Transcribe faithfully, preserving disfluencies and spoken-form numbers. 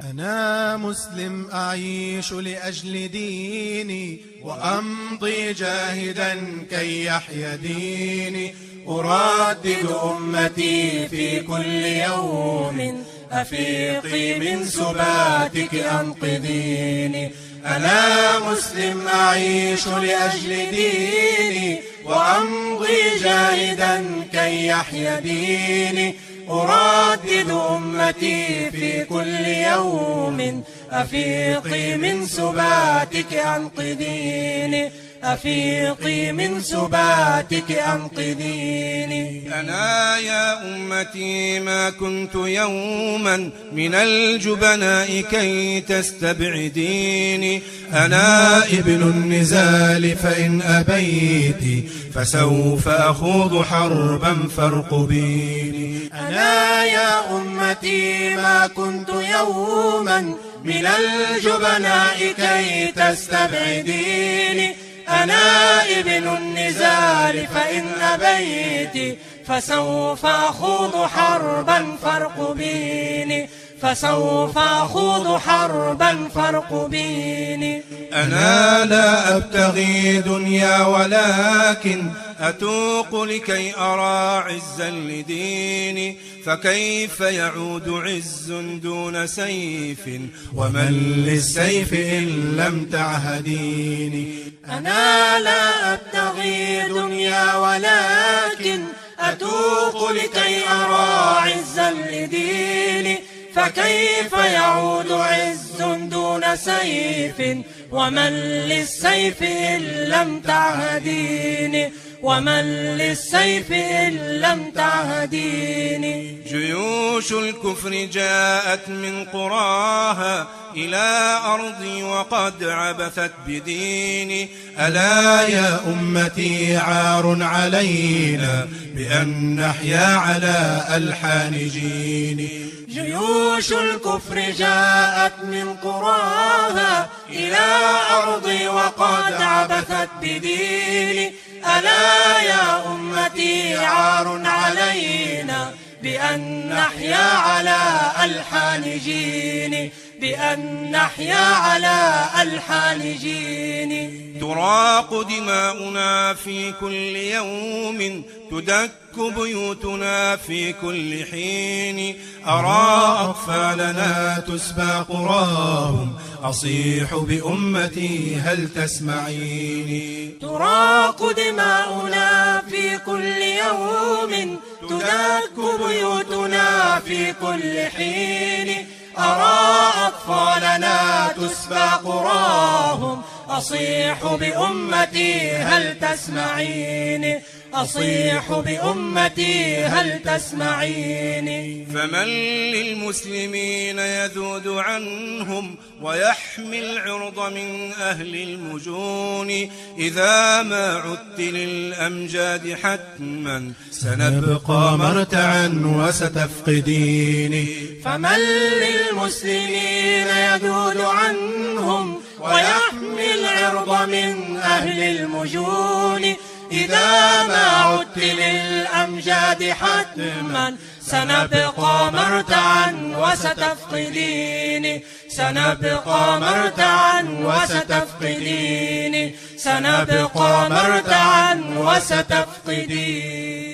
أنا مسلم أعيش لأجل ديني وأمضي جاهدا كي يحيا ديني، أردد أمتي في كل يوم أفيقي من سباتك أنقذيني. أنا مسلم أعيش لأجل ديني وأمضي جاهدا كي يحيا ديني، أردد أمتي في كل يوم أفيقي من سباتك أنقذيني، أفيقي من سباتك أنقذيني. أنا يا أمتي ما كنت يوما من الجبناء كي تستبعديني، أنا ابن النزال فإن أبيت فسوف أخوض حربا فارقبيني. أنا يا أمتي ما كنت يوما من الجبناء كي تستبعديني، أنا ابن النزال فإن أبيت فسوف أخوض حربا فارقبيني، فسوف أخوض حربا فارقبيني. أنا لا أبتغي دنيا ولكن أتوق لكي أرى عزا لديني، فكيف يعود عز دون سيف ومن للسيف إن لم تعهديني. أنا لا أبتغي دنيا ولكن أتوق لكي أرى عزا لديني، فكيف يعود عز دون سيف ومن للسيف إن لم تعهديني، ومن للسيف إن لم تعهديني. جيوش الكفر جاءت من قراها إلى أرضي وقد عبثت بديني، ألا يا أمتي عار علينا بأن نحيا على ألحان جيني. جيوش الكفر جاءت من قراها إلى أرضي وقد عبثت بديني، ألا يا أمتي عار علينا بأن نحيا على ألحان جيني، بأن نحيا على ألحان جيني. تراق دماؤنا في كل يوم، تدك بيوتنا في كل حين، أرى أطفالنا تسبى قراهم، أصيح بأمتي هل تسمعيني. تراق دماؤنا في كل يوم، تدك بيوتنا في كل حين، أرى أطفالنا تسبى قراهم، أصيح بأمتي هل تسمعيني، أصيح بأمتي هل تسمعيني. فمن للمسلمين يذود عنهم ويحمي العرض من أهل المجون، إذا ما عدت للأمجاد حتما سنبقى مرتعا وستفقديني. فمن للمسلمين يذود عنهم ويحمي العرض من أهل المجون، إذا ما عدت للأمجاد حتما سنبقى مرتعا وستفقديني، سنبقى مرتعا وستفقديني، سنبقى مرتعا وستفقديني.